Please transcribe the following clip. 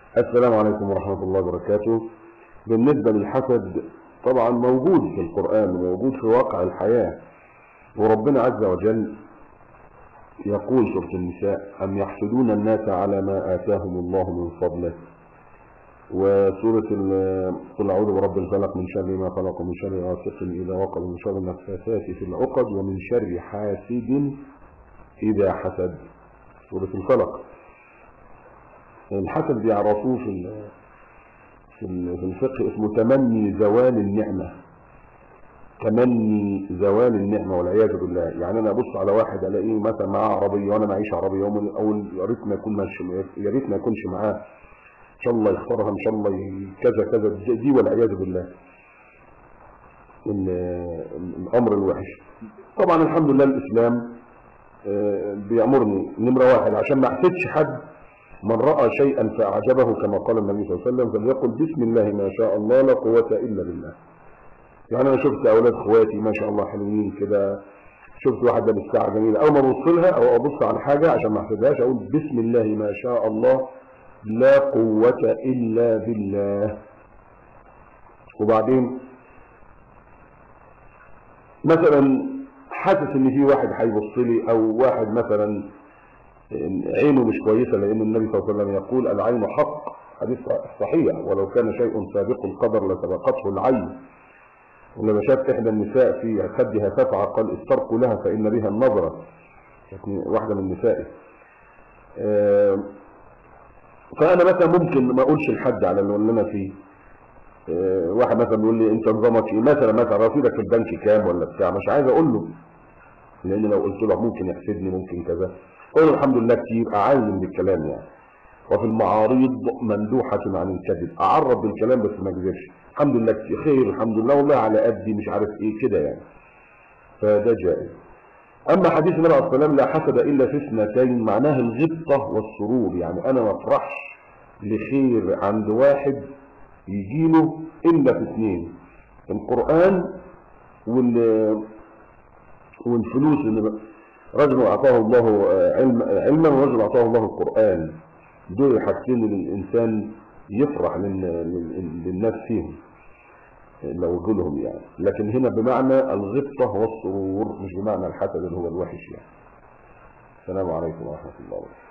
السلام عليكم ورحمة الله وبركاته. بالنسبة للحسد طبعا موجود في القرآن وموجود في واقع الحياة، وربنا عز وجل يقول سورة النساء: أم يحسدون الناس على ما آتاهم الله من فضله. وسورة قل أعوذ برب الفلق من شر ما خلق ومن شر غاسق إذا وقب ومن شر النفاثات في العقد ومن شر حاسد إذا حسد. سورة الفلق. الحسد بيعرفوه في الفقه اسمه تمني زوال النعمة. تمني زوال النعمة والعياذ بالله. يعني أنا أبص على واحد ألاقيه مثلا معاه عربية وأنا معيش عربية، أو يا ريت ما يكون ماشي، يا ريت ما يكونش معاه، إن شاء الله يختارها، إن شاء الله كذا كذا، دي والعياذ بالله الأمر الوحش. طبعا الحمد لله الإسلام بيأمرني نمرة واحد عشان ما أحسدش حد: من رأى شيئا فأعجبه كما قال النبي صلى الله عليه وسلم فليقل بسم الله ما شاء الله لا قوة إلا بالله. يعني أنا شفت أولاد إخواتي ما شاء الله حلوين كده، شفت واحد لابس ساعة جميلة، أول ما أبص لها أو أبص على حاجة عشان ما أحسدهاش أقول بسم الله ما شاء الله لا قوة إلا بالله. وبعدين مثلا حاسس إن في واحد هيبص لي، أو واحد مثلا عينه مش كويسة، لأن النبي صلى الله عليه وسلم يقول: العين حق، حديث صحيح: ولو كان شيء سابق القدر لسبقته العين. ولما شاف إحدى النساء في خدها تفعى قال: استرقوا لها فإن بها النظرة. واحدة من نسائه. فأنا مثلا ممكن ما أقولش لحد على اللي أنا فيه. واحد مثلا بيقول لي: أنت نظامك إيه؟ مثلا رصيدك في البنك كام ولا بتاع، مش عايز أقول له، لأن لو قلت له ممكن يحسدني، ممكن كذا. قول الحمد لله كتير، أعلم بالكلام يعني. وفي المعارض مندوحة عن الكذب، أعرض بالكلام بس ما أكذبش. الحمد لله كتير، خير، الحمد لله، والله على قدي، مش عارف إيه كده يعني. فده جائز. أما حديث النبي عليه الصلاة والسلام: لا حسد إلا في اثنتين، معناه الغبطة والسرور. يعني أنا ما أفرحش لخير عند واحد يجيله إلا في اثنين: القرآن والفلوس. اللي رجل أعطاه الله علما ورجل أعطاه الله القرآن. دول الحاجتين اللي الإنسان يفرح للناس فيهم لو جولهم يعني. لكن هنا بمعنى الغبطة والسرور، مش بمعنى الحسد اللي هو الوحش يعني. السلام عليكم ورحمة الله وبركاته.